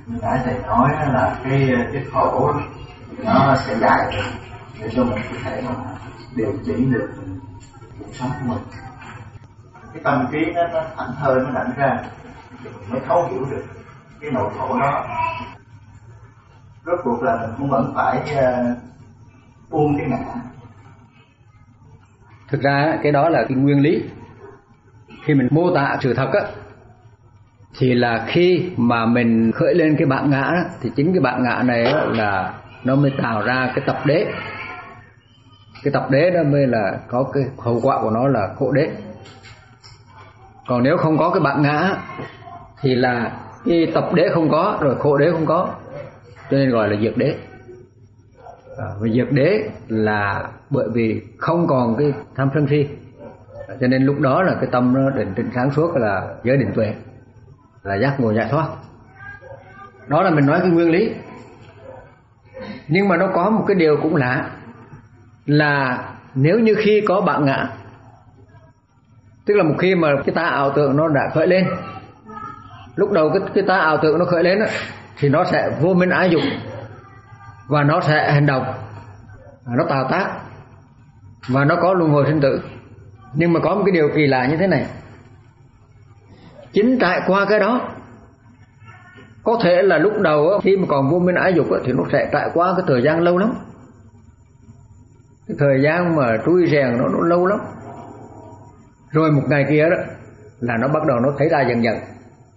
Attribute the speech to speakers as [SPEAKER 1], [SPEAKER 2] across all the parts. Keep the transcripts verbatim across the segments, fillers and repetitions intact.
[SPEAKER 1] nãy thầy nói là cái cái khổ nó sẽ dài để cho mình có thể mà điều chỉnh được cuộc sống của mình. Cái tâm trí nó, nó thảnh thơi nó đảnh ra thì mình mới thấu hiểu được cái nỗi khổ đó. Rốt cuộc là mình cũng vẫn phải uh, buông cái ngã.
[SPEAKER 2] Thực ra cái đó là cái nguyên lý. Khi mình mô tả sự thật á, thì là khi mà mình khởi lên cái bản ngã đó, thì chính cái bản ngã này á, là nó mới tạo ra cái tập đế. Cái tập đế đó mới là có cái hậu quả của nó là khổ đế. Còn nếu không có cái bản ngã thì là cái tập đế không có, rồi khổ đế không có, cho nên gọi là diệt đế. À, và diệt đế là bởi vì không còn cái tham sân si, cho nên lúc đó là cái tâm nó định tĩnh sáng suốt, là giới định tuệ, là giác ngộ giải thoát. Đó là mình nói cái nguyên lý. Nhưng mà nó có một cái điều cũng lạ, là nếu như khi có bản ngã, tức là một khi mà cái ta ảo tưởng nó đã khởi lên, lúc đầu cái, cái ta ảo tưởng nó khởi lên đó, thì nó sẽ vô minh ái dục, và nó sẽ hành động, nó tạo tác, và nó có luân hồi sinh tử. Nhưng mà có một cái điều kỳ lạ như thế này, chính trải qua cái đó, có thể là lúc đầu khi mà còn vô minh ái dục thì nó sẽ trải qua cái thời gian lâu lắm, cái thời gian mà trui rèn nó, nó lâu lắm. Rồi một ngày kia đó là nó bắt đầu nó thấy ra dần dần.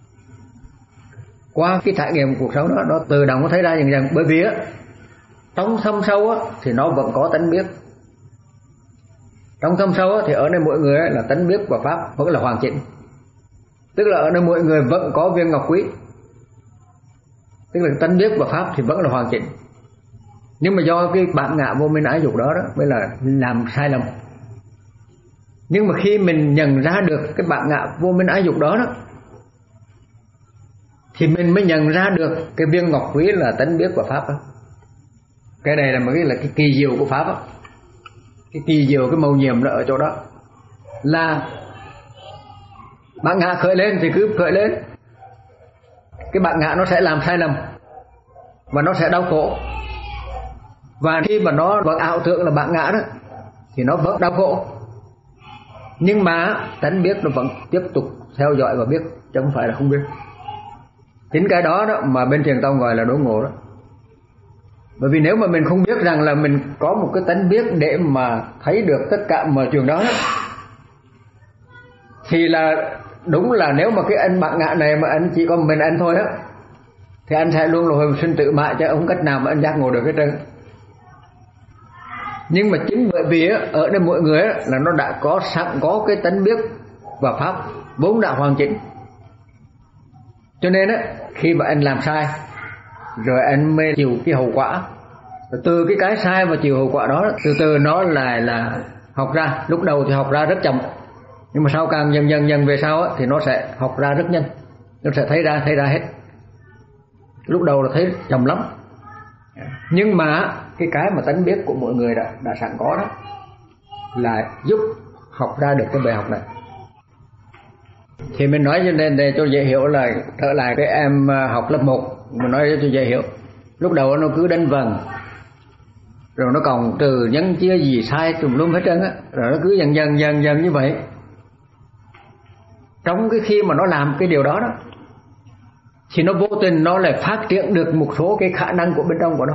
[SPEAKER 2] Qua cái trải nghiệm cuộc sống đó, nó tự động nó thấy ra dần dần. Bởi vì á, trong thâm sâu á, thì nó vẫn có tánh biết. Trong thâm sâu á, thì ở nơi mỗi người á, là tánh biết và pháp vẫn là hoàn chỉnh. Tức là ở nơi mỗi người vẫn có viên ngọc quý, tức là tánh biết và pháp thì vẫn là hoàn chỉnh. Nhưng mà do cái bản ngã vô minh ái dục đó, đó mới là làm sai lầm. Nhưng mà khi mình nhận ra được cái bản ngã vô minh ái dục đó, đó thì mình mới nhận ra được cái viên ngọc quý là tánh biết và pháp đó. Cái này là một cái là cái kỳ diệu của pháp đó. Cái kỳ diệu, cái mầu nhiệm nó ở chỗ đó, là bản ngã khởi lên thì cứ khởi lên, cái bản ngã nó sẽ làm sai lầm và nó sẽ đau khổ. Và khi mà nó vẫn ảo tưởng là bản ngã đó thì nó vẫn đau khổ, nhưng mà tánh biết nó vẫn tiếp tục theo dõi và biết, chứ không phải là không biết. Chính cái đó đó mà bên Thiền Tông gọi là đốn ngộ đó. Bởi vì nếu mà mình không biết rằng là mình có một cái tánh biết để mà thấy được tất cả mọi chuyện đó, đó thì là đúng là nếu mà cái anh bản ngã này mà anh chỉ có mình anh thôi á, thì anh sẽ luôn luân hồi sinh tử mãi, chứ không cách nào mà anh giác ngộ được hết trơn. Nhưng mà chính bởi vì á, ở đây mỗi người á, là nó đã có sẵn có cái tánh biết và pháp vốn đã hoàn chỉnh. Cho nên á, khi mà anh làm sai rồi anh mới chịu cái hậu quả. Rồi từ cái cái sai và chịu hậu quả đó, từ từ nó lại là học ra. Lúc đầu thì học ra rất chậm, nhưng mà sau càng dần dần dần về sau á, thì nó sẽ học ra rất nhanh. Nó sẽ thấy ra thấy ra hết. Lúc đầu là thấy chậm lắm, nhưng mà cái cái mà tánh biết của mỗi người đã, đã sẵn có đó là giúp học ra được cái bài học này. Thì mình nói cho nên để cho dễ hiểu là trở lại cái em học lớp một, mình nói cho dễ hiểu. Lúc đầu nó cứ đánh vần, rồi nó còn trừ nhân chia gì sai tùm lum hết trơn á, rồi nó cứ dần dần dần dần như vậy. Trong cái khi mà nó làm cái điều đó đó, thì nó vô tình nó lại phát triển được một số cái khả năng của bên trong của nó.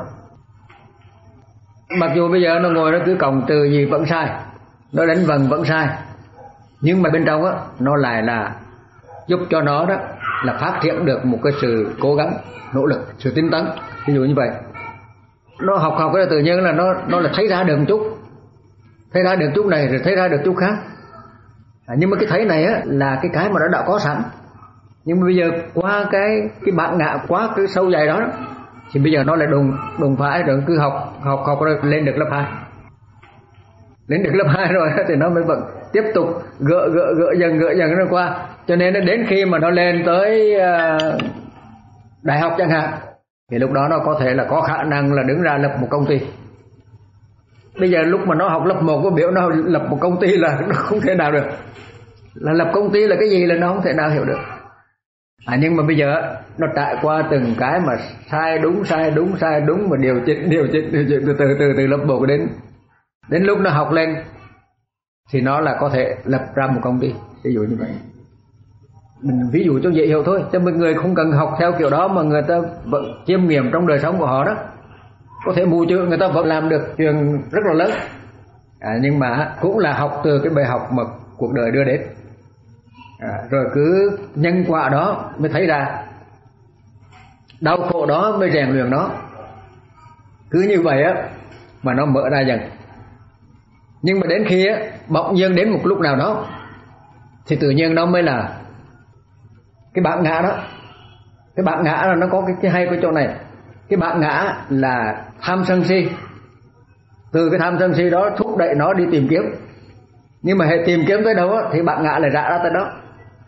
[SPEAKER 2] Mặc dù bây giờ nó ngồi nó cứ cộng trừ gì vẫn sai, nó đánh vần vẫn sai, nhưng mà bên trong á, nó lại là giúp cho nó đó là phát triển được một cái sự cố gắng, nỗ lực, sự tinh tấn. Ví dụ như vậy, nó học học cái tự nhiên là nó nó là thấy ra được một chút, thấy ra được chút này rồi thấy ra được chút khác. À, nhưng mà cái thấy này á là cái cái mà nó đã có sẵn. Nhưng mà bây giờ qua cái cái bản ngã quá cái sâu dày đó, đó thì bây giờ nó lại đùng đùng phải rồi cứ học học học rồi lên được lớp hai, lên được lớp hai rồi thì nó mới vẫn tiếp tục gỡ gỡ gỡ dần gỡ dần nó qua. Cho nên đến khi mà nó lên tới uh, đại học chẳng hạn, thì lúc đó nó có thể là có khả năng là đứng ra lập một công ty. Bây giờ lúc mà nó học lớp một có biểu nó lập một công ty là nó không thể nào được. Là lập công ty là cái gì là nó không thể nào hiểu được. À, nhưng mà bây giờ nó trải qua từng cái mà sai đúng sai đúng sai đúng mà điều chỉnh điều chỉnh điều chỉnh từ từ từ từ lớp một đến đến lúc nó học lên thì nó là có thể lập ra một công ty, ví dụ như vậy. Mình ví dụ cho dễ hiểu thôi, cho mọi người không cần học theo kiểu đó mà người ta vẫn chiêm nghiệm trong đời sống của họ đó. Có thể mù chữ người ta vẫn làm được chuyện rất là lớn. À, nhưng mà cũng là học từ cái bài học mà cuộc đời đưa đến. À, rồi cứ nhân quả đó mới thấy ra, đau khổ đó mới rèn luyện nó. Cứ như vậy á mà nó mở ra dần. Nhưng mà đến khi á bỗng nhiên đến một lúc nào đó thì tự nhiên nó mới là cái bản ngã đó. Cái bản ngã là nó có cái, cái hay cái chỗ này. Cái bản ngã là tham sân si. Từ cái tham sân si đó thúc đẩy nó đi tìm kiếm. Nhưng mà hệ tìm kiếm tới đâu á thì bản ngã lại rã ra tới đó.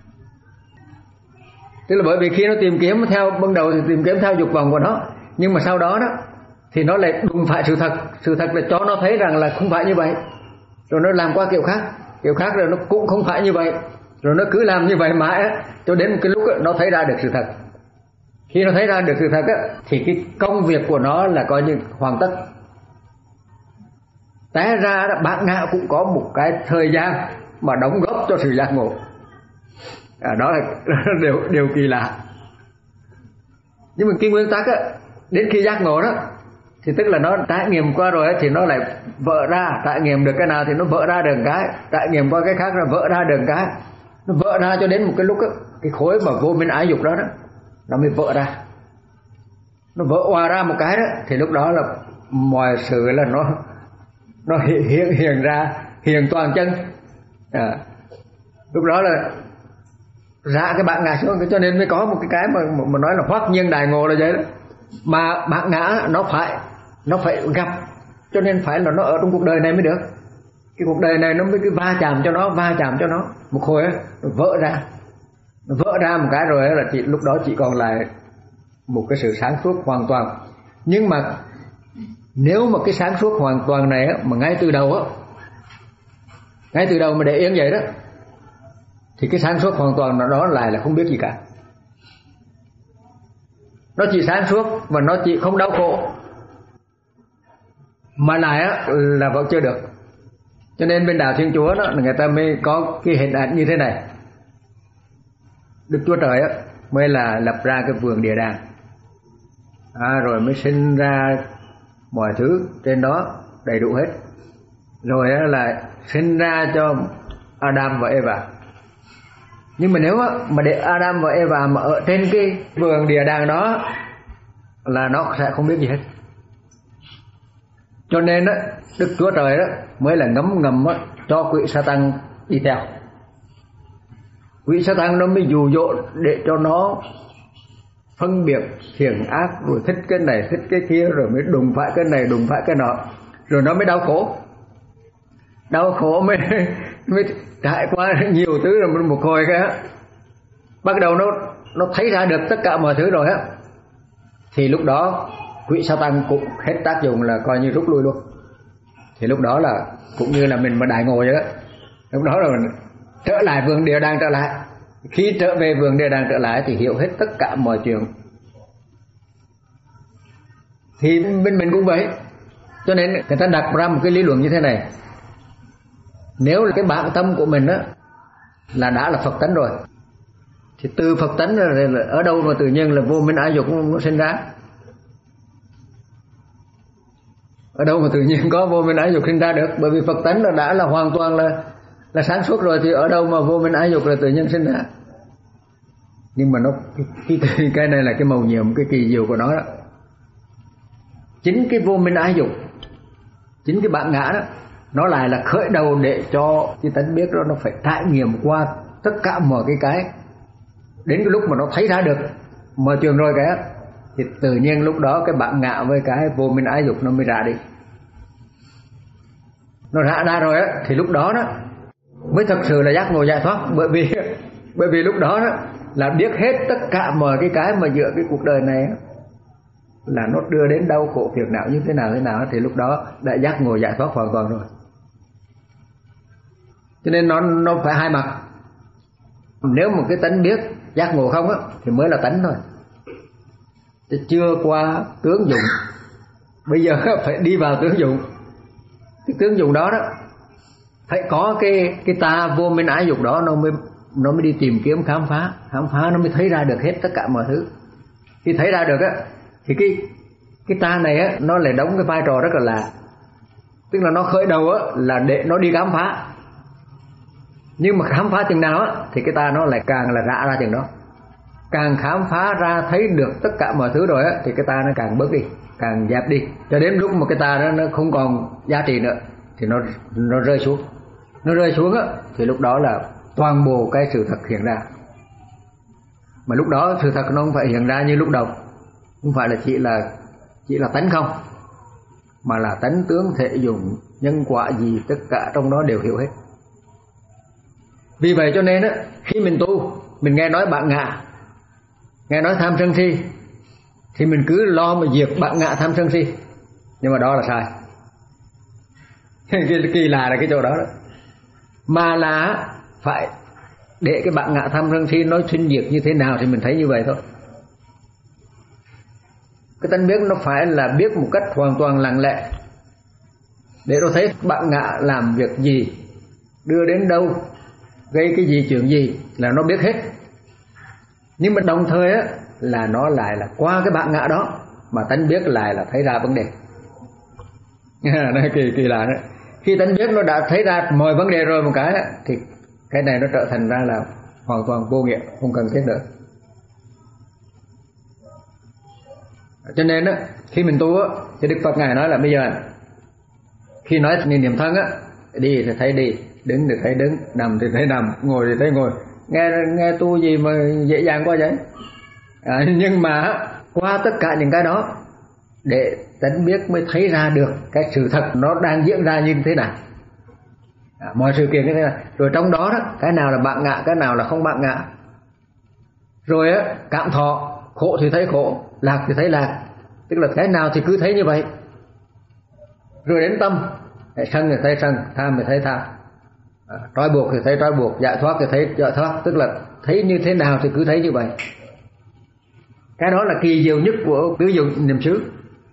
[SPEAKER 2] Tức là bởi vì khi nó tìm kiếm theo ban đầu thì tìm kiếm theo dục vọng của nó, nhưng mà sau đó đó thì nó lại đụng phải sự thật. Sự thật là cho nó thấy rằng là không phải như vậy. Rồi nó làm qua kiểu khác, kiểu khác rồi nó cũng không phải như vậy. Rồi nó cứ làm như vậy mãi á, cho đến một cái lúc á, nó thấy ra được sự thật. Khi nó thấy ra được sự thật á, thì cái công việc của nó là coi như hoàn tất. Té ra bản ngã cũng có một cái thời gian mà đóng góp cho sự giác ngộ. À, đó là điều, điều kỳ lạ. Nhưng mà cái nguyên tắc á, đến khi giác ngộ đó thì tức là nó trải nghiệm qua rồi ấy, thì nó lại vỡ ra. Trải nghiệm được cái nào thì nó vỡ ra được cái, trải nghiệm qua cái khác là vỡ ra được cái. Nó vỡ ra cho đến một cái lúc á, cái khối mà vô minh ái dục đó đó nó mới vỡ ra. Nó vỡ hòa ra một cái đó thì lúc đó là mọi sự là nó nó hiện hiện ra, hiện toàn chân. À, lúc đó là ra cái bản ngã xuống, cho nên mới có một cái cái mà mà nói là hoắc nhiên đại ngộ là vậy đó. Mà bản ngã nó phải nó phải gặp, cho nên phải là nó ở trong cuộc đời này mới được. Cái cuộc đời này nó mới cứ va chạm cho nó, va chạm cho nó một hồi á, nó vỡ ra. Nó vỡ ra một cái rồi là chỉ lúc đó chỉ còn lại một cái sự sáng suốt hoàn toàn. Nhưng mà nếu mà cái sáng suốt hoàn toàn này á, mà ngay từ đầu á, ngay từ đầu mà để yên vậy đó, thì cái sáng suốt hoàn toàn đó lại là không biết gì cả. Nó chỉ sáng suốt và nó chỉ không đau khổ, mà lại á là vẫn chưa được. Cho nên bên đạo Thiên Chúa đó người ta mới có cái hình ảnh như thế này. Đức Chúa Trời á mới là lập ra cái vườn địa đàng, à, rồi mới sinh ra mọi thứ trên đó đầy đủ hết. Rồi á là sinh ra cho Adam và Eva. Nhưng mà nếu á, mà để Adam và Eva mà ở trên cái vườn địa đàng đó là nó sẽ không biết gì hết. Cho nên á, Đức Chúa Trời đó mới là ngấm ngầm á, cho quỷ Satan đi theo. Quỷ Satan nó mới dụ dỗ để cho nó phân biệt thiện ác, rồi thích cái này thích cái kia, rồi mới đụng phải cái này đụng phải cái nọ, rồi nó mới đau khổ. Đau khổ mới mới trải qua nhiều thứ rồi một hồi cái bắt đầu nó nó thấy ra được tất cả mọi thứ rồi á, thì lúc đó quỷ Satan cũng hết tác dụng, là coi như rút lui luôn. Thì lúc đó là cũng như là mình mà đại ngộ vậy đó. Lúc đó là mình trở lại vườn địa đàng trở lại. Khi trở về vườn địa đàng trở lại thì hiểu hết tất cả mọi chuyện. Thì bên mình cũng vậy. Cho nên người ta đặt ra một cái lý luận như thế này. Nếu là cái bản tâm của mình á là đã là Phật tánh rồi, thì từ Phật tánh là ở đâu mà tự nhiên là vô minh ái dục nó sinh ra? Ở đâu mà tự nhiên có vô minh ái dục sinh ra được? Bởi vì Phật tánh là đã là hoàn toàn là là sáng suốt rồi, thì ở đâu mà vô minh ái dục là tự nhiên sinh ra? Nhưng mà nó cái, cái, cái này là cái mầu nhiệm, cái kỳ diệu của nó đó. Chính cái vô minh ái dục, chính cái bản ngã đó, nó lại là khởi đầu để cho cái tánh biết đó nó phải trải nghiệm qua tất cả mọi cái cái. Đến cái lúc mà nó thấy ra được mọi chuyện rồi cái thì tự nhiên lúc đó cái bản ngã với cái vô minh ái dục nó mới ra đi. Nó ra ra rồi á thì lúc đó đó mới thật sự là giác ngộ giải thoát. Bởi vì bởi vì lúc đó đó là biết hết tất cả mọi cái cái mà giữa cái cuộc đời này á, là nó đưa đến đau khổ phiền não như thế nào thế nào, thì lúc đó đã giác ngộ giải thoát hoàn toàn rồi. Cho nên nó nó phải hai mặt. Nếu một cái tánh biết giác ngộ không á thì mới là tánh thôi, chứ chưa qua tướng dụng. Bây giờ phải đi vào tướng dụng. Cái tướng dụng đó đó phải có cái cái ta vô minh ái dục đó, nó mới nó mới đi tìm kiếm khám phá, khám phá nó mới thấy ra được hết tất cả mọi thứ. Khi thấy ra được á thì cái cái ta này á nó lại đóng cái vai trò rất là lạ. Tức là nó khởi đầu á là để nó đi khám phá, nhưng mà khám phá chừng nào á thì cái ta nó lại càng là rã ra chừng đó. Càng khám phá ra thấy được tất cả mọi thứ rồi á thì cái ta nó càng bớt đi, càng dẹp đi, cho đến lúc mà cái ta đó nó không còn giá trị nữa thì nó nó rơi xuống. Nó rơi xuống á thì lúc đó là toàn bộ cái sự thật hiện ra. Mà lúc đó sự thật nó không phải hiện ra như lúc đầu, không phải là chỉ là chỉ là tánh không, mà là tánh tướng thể dụng nhân quả gì tất cả trong đó đều hiểu hết. Vì vậy cho nên á, khi mình tu, mình nghe nói bạn ngạ, nghe nói tham sân si, thì mình cứ lo mà diệt bạn ngạ tham sân si, nhưng mà đó là sai. Cái kỳ lạ là cái chỗ đó đó, mà là phải để cái bạn ngạ tham sân si nó sinh diệt như thế nào thì mình thấy như vậy thôi. Cái tánh biết nó phải là biết một cách hoàn toàn lặng lẽ, để nó thấy bạn ngạ làm việc gì, đưa đến đâu, gây cái gì, chuyện gì là nó biết hết. Nhưng mà đồng thời á là nó lại là qua cái bạn ngạ đó mà tánh biết lại là thấy ra vấn đề. Nó kỳ kỳ lạ đó. Khi tánh biết nó đã thấy ra mọi vấn đề rồi một cái á, thì cái này nó trở thành ra là hoàn toàn vô nghĩa, không cần thiết nữa. Cho nên á khi mình tu á thì Đức Phật ngài nói là bây giờ khi nói niệm thân á, đi thì thấy đi, đứng thì thấy đứng, nằm thì thấy nằm, ngồi thì thấy ngồi. Nghe nghe tu gì mà dễ dàng quá vậy? À, nhưng mà qua tất cả những cái đó để tánh biết mới thấy ra được cái sự thật nó đang diễn ra như thế nào. À, mọi sự kiện như thế nào. Rồi trong đó đó, cái nào là bạn ngạ, cái nào là không bạn ngạ. Rồi á, cảm thọ, khổ thì thấy khổ, lạc thì thấy lạc. Tức là cái nào thì cứ thấy như vậy. Rồi đến tâm, sân thì thấy sân, tham thì thấy tham, à, trói buộc thì thấy trói buộc, giải thoát thì thấy giải thoát. Tức là thấy như thế nào thì cứ thấy như vậy. Cái đó là kỳ diệu nhất của tứ dụng niệm xứ.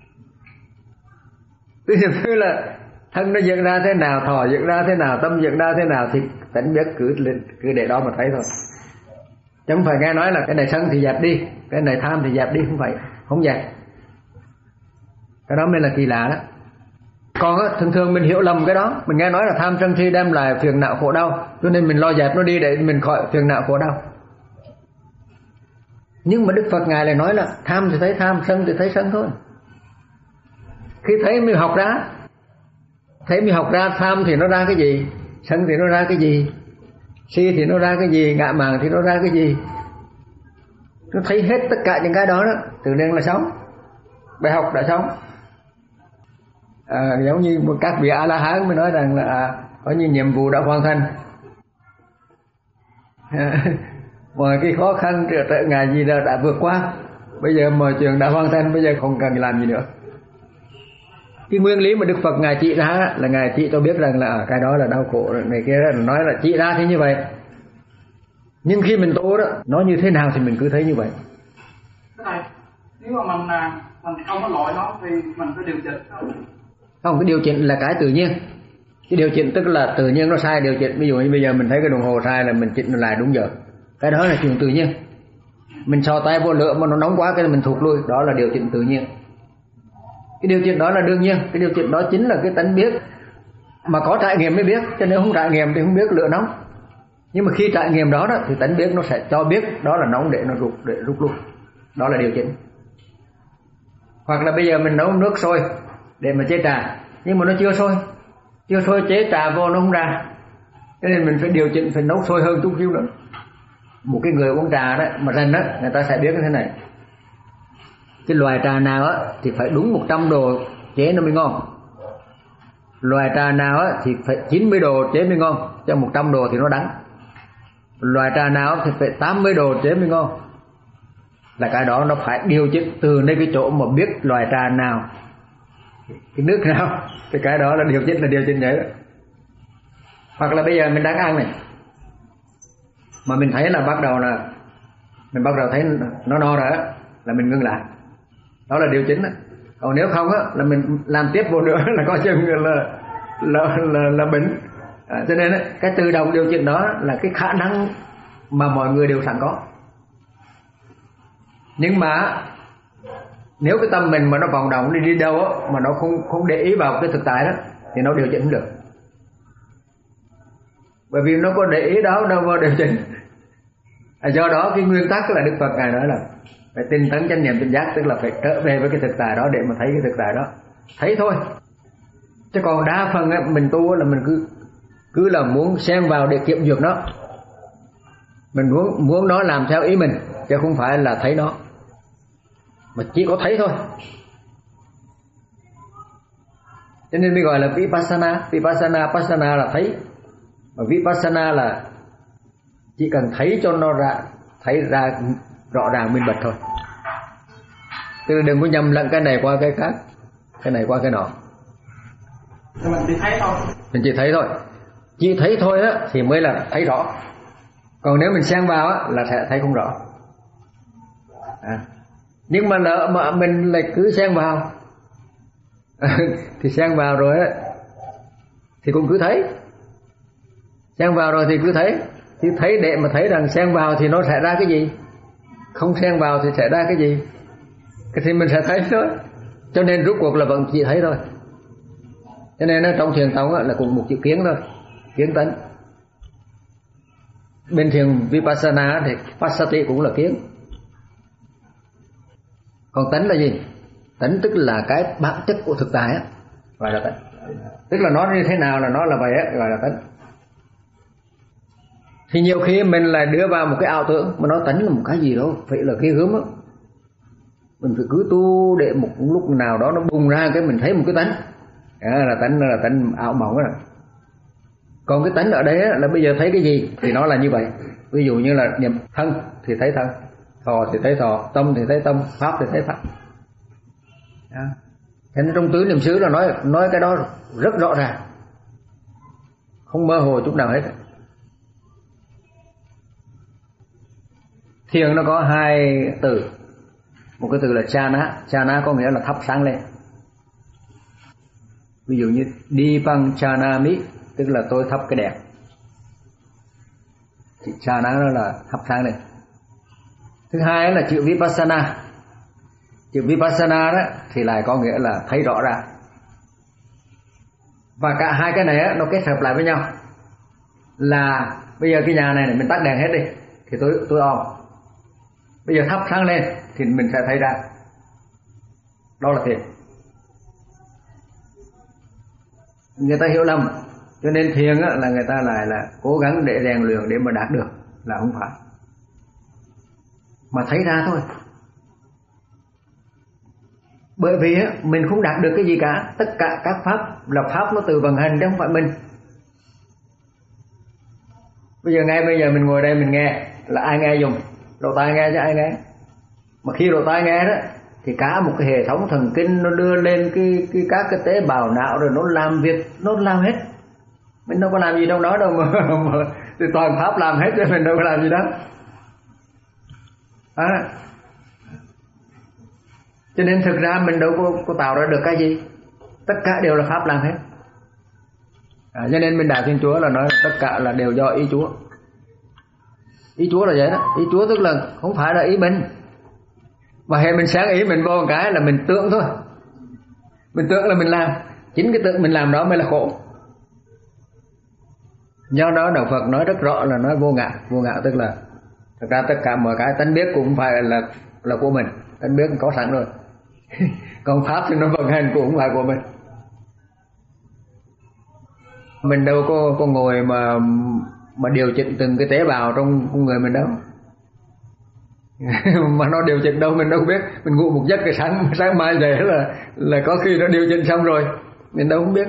[SPEAKER 2] Tứ niệm xứ là thân nó diễn ra thế nào, thọ diễn ra thế nào, tâm diễn ra thế nào thì tánh biết cứ cứ để đó mà thấy thôi. Chứ không phải nghe nói là cái này sân thì dẹp đi, cái này tham thì dẹp đi, không phải, không dẹp. Cái đó mới là kỳ lạ đó. Còn á, thường thường mình hiểu lầm cái đó, mình nghe nói là tham sân si đem lại phiền não khổ đau, cho nên mình lo dẹp nó đi để mình khỏi phiền não khổ đau. Nhưng mà Đức Phật ngài lại nói là tham thì thấy tham, sân thì thấy sân thôi. Khi thấy mới học ra, thấy mới học ra tham thì nó ra cái gì, sân thì nó ra cái gì, si thì nó ra cái gì, ngạ mạn thì nó ra cái gì. Nó thấy hết tất cả những cái đó đó, tự nhiên là sống. Bài học đã sống. À, giống như các vị A La Hán mới nói rằng là à, có như nhiệm vụ đã hoàn thành. Mọi cái khó khăn trở trở ngại gì đã, đã vượt qua, bây giờ mọi chuyện đã hoàn thành, bây giờ không cần làm gì nữa. Cái nguyên lý mà Đức Phật ngài chỉ ra là ngài chỉ cho biết rằng là à, cái đó là đau khổ này kia, nói là chỉ ra thế như vậy. Nhưng khi mình tu đó, nó như thế nào thì mình cứ thấy như vậy.
[SPEAKER 3] Cái này nếu mà mình mình không có loại nó thì mình phải điều chỉnh không?
[SPEAKER 2] Không, cái điều chỉnh là cái tự nhiên. Cái điều chỉnh tức là tự nhiên nó sai điều chỉnh. Ví dụ như bây giờ mình thấy cái đồng hồ sai là mình chỉnh lại đúng giờ. Cái đó là chuyện tự nhiên. Mình sò tay vô lửa mà nó nóng quá cái mình thụt lui, đó là điều chỉnh tự nhiên. Cái điều chỉnh đó là đương nhiên. Cái điều chỉnh đó chính là cái tánh biết. Mà có trải nghiệm mới biết, cho nên không trải nghiệm thì không biết lửa nóng. Nhưng mà khi trải nghiệm đó, đó thì tánh biết nó sẽ cho biết đó là nóng để nó rút, để rút lui. Đó là điều chỉnh. Hoặc là bây giờ mình nấu nước sôi để mà chế trà, nhưng mà nó chưa sôi, chưa sôi chế trà vô nó không ra, cho nên mình phải điều chỉnh, phải nấu sôi hơn chút xíu nữa. Một cái người uống trà đó mà rành đó, người ta sẽ biết như thế này, cái loại trà nào á thì phải đúng một trăm độ chế nó mới ngon, loại trà nào á thì phải chín mươi độ chế mới ngon, cho một trăm độ thì nó đắng, loại trà nào thì phải tám mươi độ chế mới ngon. Là cái đó nó phải điều chỉnh từ nơi cái chỗ mà biết loại trà nào, cái nước nào, thì cái đó là điều chỉnh, là điều chỉnh vậy đó. Hoặc là bây giờ mình đang ăn này, mà mình thấy là bắt đầu là mình bắt đầu thấy nó no rồi á là mình ngưng lại, đó là điều chính đó. Còn nếu không á là mình làm tiếp vô nữa là coi chừng là là là, là bệnh. À, cho nên á, cái tự động điều chỉnh đó là cái khả năng mà mọi người đều sẵn có. Nhưng mà nếu cái tâm mình mà nó vọng động đi đi đâu á, mà nó không không để ý vào cái thực tại đó thì nó điều chỉnh không được. Bởi vì nó có để ý đó đâu có điều chỉnh. À, do đó cái nguyên tắc là Đức Phật ngài nói là phải tinh tấn chánh niệm tỉnh giác, tức là phải trở về với cái thực tại đó để mà thấy cái thực tại đó, thấy thôi. Chứ còn đa phần á, mình tu là mình cứ cứ là muốn xen vào để kiểm duyệt nó, mình muốn muốn nó làm theo ý mình chứ không phải là thấy nó, mà chỉ có thấy thôi. Cho nên mới gọi là vipassana. Vipassana, Passana là thấy, mà Vipassana là chỉ cần thấy cho nó ra, thấy ra rõ ràng minh bạch thôi. Tức là đừng có nhầm lẫn cái này qua cái khác, cái này qua cái nọ.
[SPEAKER 3] Mình chỉ thấy thôi.
[SPEAKER 2] Mình chỉ thấy thôi. Chỉ thấy thôi á thì mới là thấy rõ. Còn nếu mình xen vào á là sẽ thấy không rõ. À. Nhưng mà lỡ mà mình lại cứ xen vào thì xen vào rồi á thì cũng cứ thấy. Xen vào rồi thì cứ thấy. Thì thấy để mà thấy rằng xen vào thì nó sẽ ra cái gì, không xen vào thì sẽ ra cái gì, thì mình sẽ thấy thôi. Cho nên rốt cuộc là vẫn chỉ thấy thôi. Cho nên trong thiền tông là cũng một chữ kiến thôi, kiến tấn. Bên thiền Vipassana thì Passati cũng là kiến. Còn tấn là gì? Tấn tức là cái bản chất của thực tại á, gọi là tấn. Tức là nó như thế nào là nó là vậy á, gọi là tấn. Thì nhiều khi mình lại đưa vào một cái ảo tưởng mà nó tấn là một cái gì đó phải là ghê gớm á. Mình phải cứ tu để một lúc nào đó nó bùng ra cái mình thấy một cái tấn. À, là tấn là tấn ảo mộng á. Còn cái tấn ở đây á, là bây giờ thấy cái gì thì nó là như vậy. Ví dụ như là niệm thân thì thấy thân, thọ thì thấy thọ, tâm thì thấy tâm, pháp thì thấy pháp. À. Thế nên trong tứ niệm xứ là nói nói cái đó rất rõ ràng, không mơ hồ chút nào hết. Thiền nó có hai từ. Một cái từ là chana, chana có nghĩa là thắp sáng lên. Ví dụ như Dipang chanami, tức là tôi thắp cái đèn. Thì chana đó là thắp sáng lên. Thứ hai là chữ Vipassana. Chữ Vipassana đó thì lại có nghĩa là thấy rõ ràng. Và cả hai cái này nó kết hợp lại với nhau. Là bây giờ cái nhà này, này mình tắt đèn hết đi thì tôi tôi on. Bây giờ thắp sáng lên thì mình sẽ thấy ra. Đó là thiền. Người ta hiểu lầm, cho nên thiền á, là người ta lại là cố gắng để rèn luyện để mà đạt được, là không phải. Mà thấy ra thôi. Bởi vì á, mình không đạt được cái gì cả. Tất cả các pháp là pháp nó tự vận hành chứ không phải mình. Bây giờ ngay bây giờ mình ngồi đây mình nghe là ai nghe dùng? Lỗ tai nghe chứ ai nghe. Mà khi lỗ tai nghe đó thì cả một cái hệ thống thần kinh nó đưa lên cái, cái các cái tế bào não rồi nó làm việc, nó làm hết. Mình đâu có làm gì trong đó đâu mà, mà thì toàn pháp làm hết chứ mình đâu có làm gì đó. À. Cho nên thực ra mình đâu có, có tạo ra được cái gì. Tất cả đều là pháp làm hết. À, cho nên bên Đại Thiên Chúa là nói là tất cả là đều do ý Chúa. Ý Chúa là vậy đó. Ý Chúa tức là không phải là ý mình. Mà hệ mình sáng ý mình vô một cái là mình tưởng thôi. Mình tưởng là mình làm. Chính cái tưởng mình làm đó mới là khổ. Do đó Đạo Phật nói rất rõ là nói vô ngã. Vô ngã tức là thật ra tất cả mọi cái tánh biết cũng không phải là là của mình. Tánh biết có sẵn rồi. Còn pháp thì nó vận hành cũng không phải của mình. Mình đâu có, có ngồi mà mà điều chỉnh từng cái tế bào trong con người mình đâu. Mà nó điều chỉnh đâu mình đâu biết. Mình ngủ một giấc cái sáng sáng mai dậy là là có khi nó điều chỉnh xong rồi, mình đâu không biết.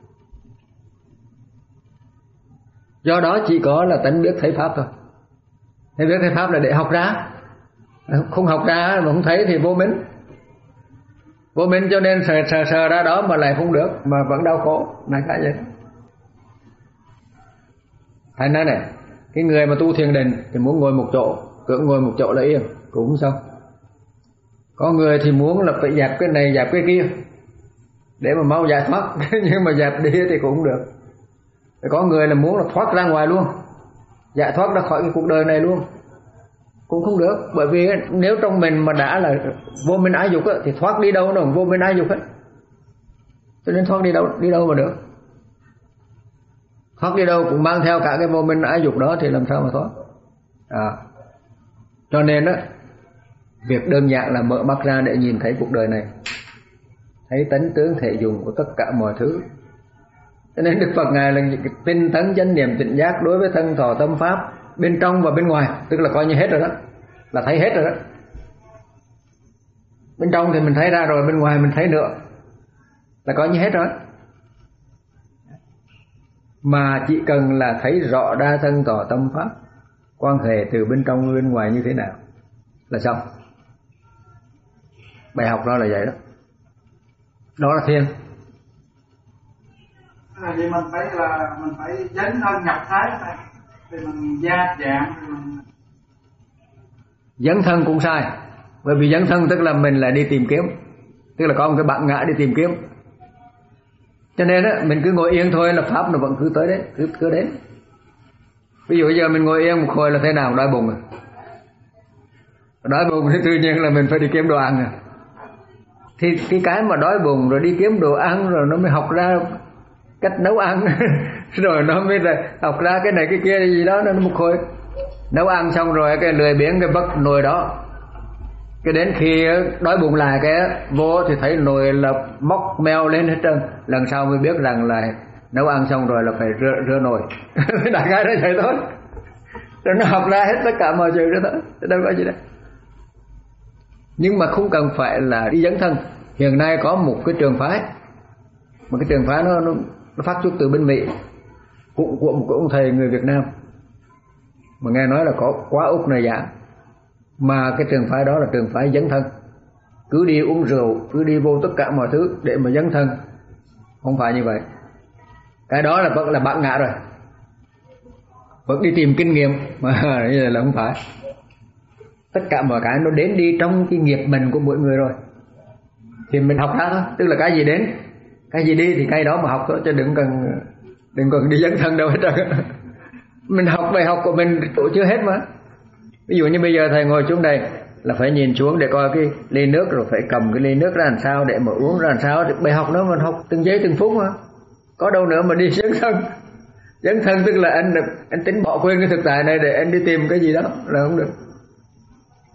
[SPEAKER 2] Do đó chỉ có là tánh biết thấy pháp thôi. Thấy biết thấy pháp là để học ra. Không học ra mà không thấy thì vô minh. Vô minh cho nên sờ sờ sờ ra đó mà lại không được, mà vẫn đau khổ là cái vậy. Thành ra này, cái người mà tu thiền định thì muốn ngồi một chỗ cưỡng ngồi một chỗ là yên cũng không xong. Có người thì muốn là phải dẹp cái này dẹp cái kia để mà mau giải thoát nhưng mà dẹp đi thì cũng không được. Có người là muốn là thoát ra ngoài luôn, giải thoát ra khỏi cái cuộc đời này luôn, cũng không được. Bởi vì nếu trong mình mà đã là vô minh ái dục á, thì thoát đi đâu đâu vô minh ái dục hết. Cho nên thoát đi đâu đi đâu mà được. Thoát đi đâu cũng mang theo cả cái vô minh ái dục đó thì làm sao mà thoát. À. Cho nên á, việc đơn giản là mở mắt ra để nhìn thấy cuộc đời này, thấy tánh tướng thể dùng của tất cả mọi thứ. Cho nên Đức Phật Ngài là tinh tấn chánh niệm tỉnh giác đối với thân thọ tâm pháp bên trong và bên ngoài, tức là coi như hết rồi đó, là thấy hết rồi đó. Bên trong thì mình thấy ra rồi, bên ngoài mình thấy nữa, là coi như hết rồi. Mà chỉ cần là thấy rõ ra thân thọ tâm pháp, quan hệ từ bên trong bên ngoài như thế nào là xong. Bài học đó là vậy đó. Đó là thiên.
[SPEAKER 3] Là vì mình phải là mình phải dấn thân nhập thái này, thì mình gia dạng thì mình...
[SPEAKER 2] Dấn thân cũng sai. Bởi vì dấn thân tức là mình lại đi tìm kiếm, tức là có một cái bản ngã đi tìm kiếm. Cho nên á, mình cứ ngồi yên thôi là pháp nó vẫn cứ tới đấy, cứ cứ đến. Ví dụ bây giờ mình ngồi yên một hồi là thế nào, đói bụng à? Đói bụng thì tự nhiên là mình phải đi kiếm đồ ăn à. Thì cái cái mà đói bụng rồi đi kiếm đồ ăn rồi nó mới học ra cách nấu ăn rồi nó mới là học ra cái này cái kia gì đó, nó một hồi nấu ăn xong rồi cái lười biếng cái vất nồi đó, cái đến khi đói bụng lại cái vô thì thấy nồi là móc meo lên hết trơn, lần sau mới biết rằng là nấu ăn xong rồi là phải rửa, rửa nồi. Đại khái nó vậy thôi, rồi nó học ra hết tất cả mọi chuyện đó thôi, đâu có gì đâu. Nhưng mà không cần phải là đi dấn thân. Hiện nay có một cái trường phái, một cái trường phái nó, nó, nó phát xuất từ bên Mỹ, cũng của một ông thầy người Việt Nam mà nghe nói là có quá Úc này giảng. Mà cái trường phái đó là trường phái dấn thân, cứ đi uống rượu, cứ đi vô tất cả mọi thứ để mà dấn thân. Không phải như vậy. Cái đó là vẫn là bản ngã rồi, vẫn đi tìm kinh nghiệm mà như vậy là không phải. Tất cả mọi cái nó đến đi trong cái nghiệp mình của mỗi người rồi thì mình học ra thôi. Tức là cái gì đến, cái gì đi thì cái đó mà học thôi, chứ đừng cần đừng cần đi dấn thân đâu hết trơn. Mình học bài học của mình tổ chưa hết mà. Ví dụ như bây giờ thầy ngồi xuống đây là phải nhìn xuống để coi cái ly nước, rồi phải cầm cái ly nước ra làm sao để mà uống ra làm sao. Bài học đó mình học từng giây từng phút mà, có đâu nữa mà đi dấn thân. Dấn thân tức là anh anh tính bỏ quên cái thực tại này để anh đi tìm cái gì đó là không được.